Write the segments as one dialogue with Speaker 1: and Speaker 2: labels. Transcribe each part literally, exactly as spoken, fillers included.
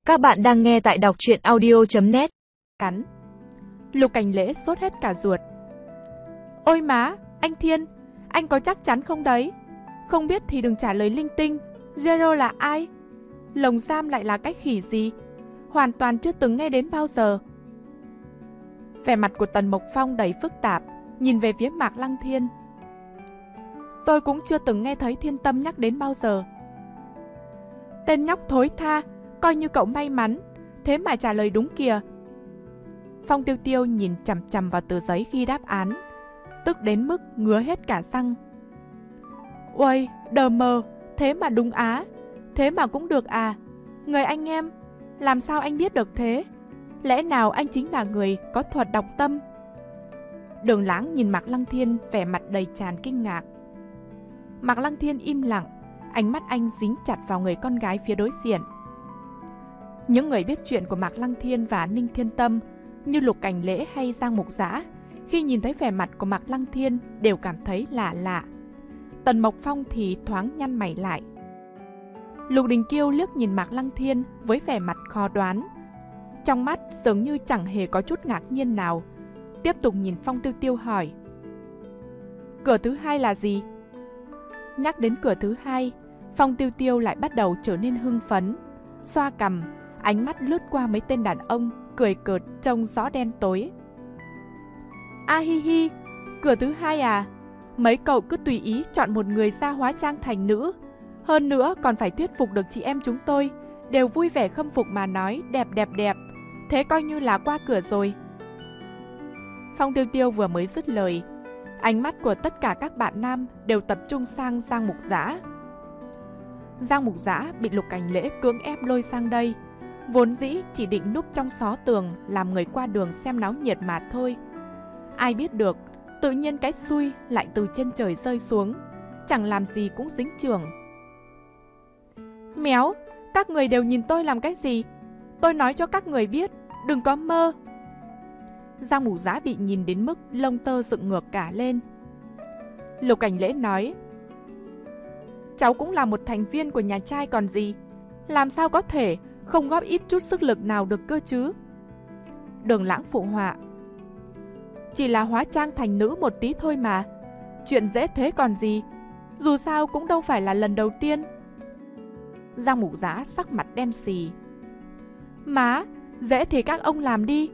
Speaker 1: Các bạn đang nghe tại đọc truyện audio chấm net.
Speaker 2: Cắn. Lục Cảnh Lễ sốt hết cả ruột. Ôi má, anh Thiên, anh có chắc chắn không đấy? Không biết thì đừng trả lời linh tinh. Zero là ai? Lồng giam lại là cái khỉ gì? Hoàn toàn chưa từng nghe đến bao giờ. Vẻ mặt của Tần Mộc Phong đầy phức tạp, nhìn về phía Mạc Lăng Thiên. Tôi cũng chưa từng nghe thấy Thiên Tâm nhắc đến bao giờ. Tên nhóc thối tha, coi như cậu may mắn, thế mà trả lời đúng kìa. Phong Tiêu Tiêu nhìn chằm chằm vào tờ giấy ghi đáp án, tức đến mức ngứa hết cả răng. Uầy, đờ mờ, thế mà đúng á, thế mà cũng được à. Người anh em, làm sao anh biết được thế? Lẽ nào anh chính là người có thuật đọc tâm? Đường Lãng nhìn Mạc Lăng Thiên vẻ mặt đầy tràn kinh ngạc. Mạc Lăng Thiên im lặng, ánh mắt anh dính chặt vào người con gái phía đối diện. Những người biết chuyện của Mạc Lăng Thiên và Ninh Thiên Tâm như Lục Cảnh Lễ hay Giang Mục Dã, khi nhìn thấy vẻ mặt của Mạc Lăng Thiên đều cảm thấy lạ lạ. Tần Mộc Phong thì thoáng nhăn mày lại. Lục Đình Kiêu liếc nhìn Mạc Lăng Thiên với vẻ mặt khó đoán, trong mắt dường như chẳng hề có chút ngạc nhiên nào. Tiếp tục nhìn Phong Tiêu Tiêu hỏi: Cửa thứ hai là gì? Nhắc đến cửa thứ hai, Phong Tiêu Tiêu lại bắt đầu trở nên hưng phấn, xoa cằm, ánh mắt lướt qua mấy tên đàn ông, cười cợt trông rõ đen tối. A hi hi, cửa thứ hai à? Mấy cậu cứ tùy ý chọn một người ra hóa trang thành nữ, hơn nữa còn phải thuyết phục được chị em chúng tôi, đều vui vẻ khâm phục mà nói đẹp đẹp đẹp, thế coi như là qua cửa rồi. Phong Tiêu Tiêu vừa mới dứt lời, ánh mắt của tất cả các bạn nam đều tập trung sang Giang Mục Dã. Giang Mục Dã bị Lục Cảnh Lễ cưỡng ép lôi sang đây, vốn dĩ chỉ định núp trong xó tường làm người qua đường xem náo nhiệt mà thôi. Ai biết được, tự nhiên cái xui lại từ trên trời rơi xuống, chẳng làm gì cũng dính chưởng. Méo, các người đều nhìn tôi làm cái gì? Tôi nói cho các người biết, đừng có mơ. Giang Mục Dã bị nhìn đến mức lông tơ dựng ngược cả lên. Lục Cảnh Lễ nói: Cháu cũng là một thành viên của nhà trai còn gì, làm sao có thể không góp ít chút sức lực nào được cơ chứ? Đường Lãng phụ họa: Chỉ là hóa trang thành nữ một tí thôi mà, chuyện dễ thế còn gì, dù sao cũng đâu phải là lần đầu tiên. Giang Mục Dã sắc mặt đen xì: Má, dễ thì các ông làm đi.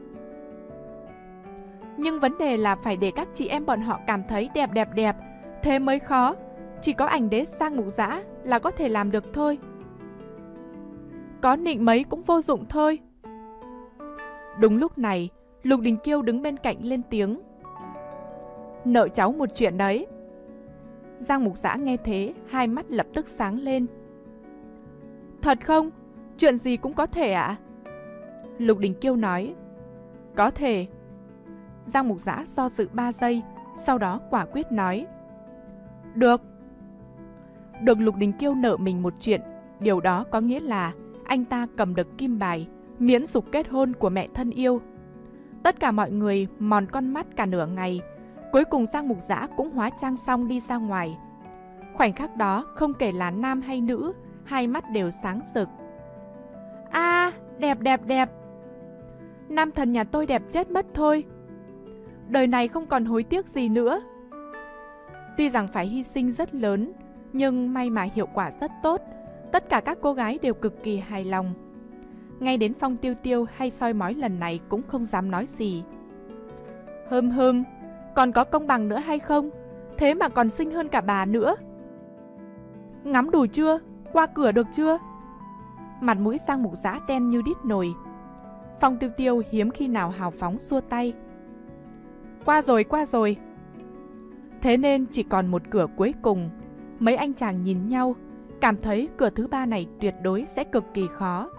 Speaker 2: Nhưng vấn đề là phải để các chị em bọn họ cảm thấy đẹp đẹp đẹp, thế mới khó. Chỉ có ảnh đế Giang Mục Dã là có thể làm được thôi. Có nịnh mấy cũng vô dụng thôi. Đúng lúc này, Lục Đình Kiêu đứng bên cạnh lên tiếng: Nợ cháu một chuyện đấy. Giang Mục Dã nghe thế, hai mắt lập tức sáng lên. Thật không? Chuyện gì cũng có thể ạ? À? Lục Đình Kiêu nói: Có thể. Giang Mục Dã do dự ba giây, sau đó quả quyết nói: Được. Được Lục Đình Kiêu nợ mình một chuyện, điều đó có nghĩa là anh ta cầm được kim bài miễn dục kết hôn của mẹ thân yêu. Tất cả mọi người mòn con mắt cả nửa ngày, cuối cùng Giang Mục Dã cũng hóa trang xong đi ra ngoài. Khoảnh khắc đó, không kể là nam hay nữ, hai mắt đều sáng rực. A, à, đẹp đẹp đẹp. Nam thần nhà tôi đẹp chết mất thôi. Đời này không còn hối tiếc gì nữa. Tuy rằng phải hy sinh rất lớn, nhưng may mà hiệu quả rất tốt. Tất cả các cô gái đều cực kỳ hài lòng. Ngay đến Phong Tiêu Tiêu hay soi mói lần này cũng không dám nói gì. Hừm hừm, còn có công bằng nữa hay không? Thế mà còn xinh hơn cả bà nữa. Ngắm đủ chưa? Qua cửa được chưa? Mặt mũi Giang Mục Dã đen như đít nồi. Phong Tiêu Tiêu hiếm khi nào hào phóng xua tay. Qua rồi, qua rồi. Thế nên chỉ còn một cửa cuối cùng. Mấy anh chàng nhìn nhau, cảm thấy cửa thứ ba này tuyệt đối sẽ cực kỳ khó.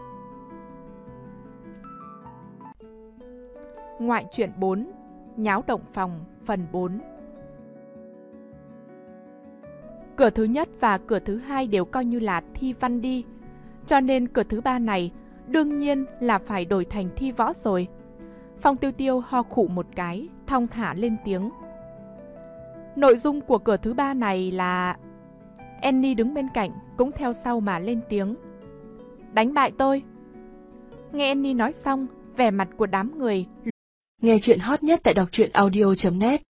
Speaker 2: Ngoại truyện bốn, Nháo động phòng, phần bốn. Cửa thứ nhất và cửa thứ hai đều coi như là thi văn đi, cho nên cửa thứ ba này đương nhiên là phải đổi thành thi võ rồi. Phong Tiêu Tiêu ho khụ một cái, thong thả lên tiếng. Nội dung của cửa thứ ba này là... Annie đứng bên cạnh cũng theo sau mà lên tiếng. Đánh bại tôi. Nghe Annie nói xong, vẻ mặt của đám người.
Speaker 3: Nghe chuyện hot nhất tại đọc truyện audio chấm net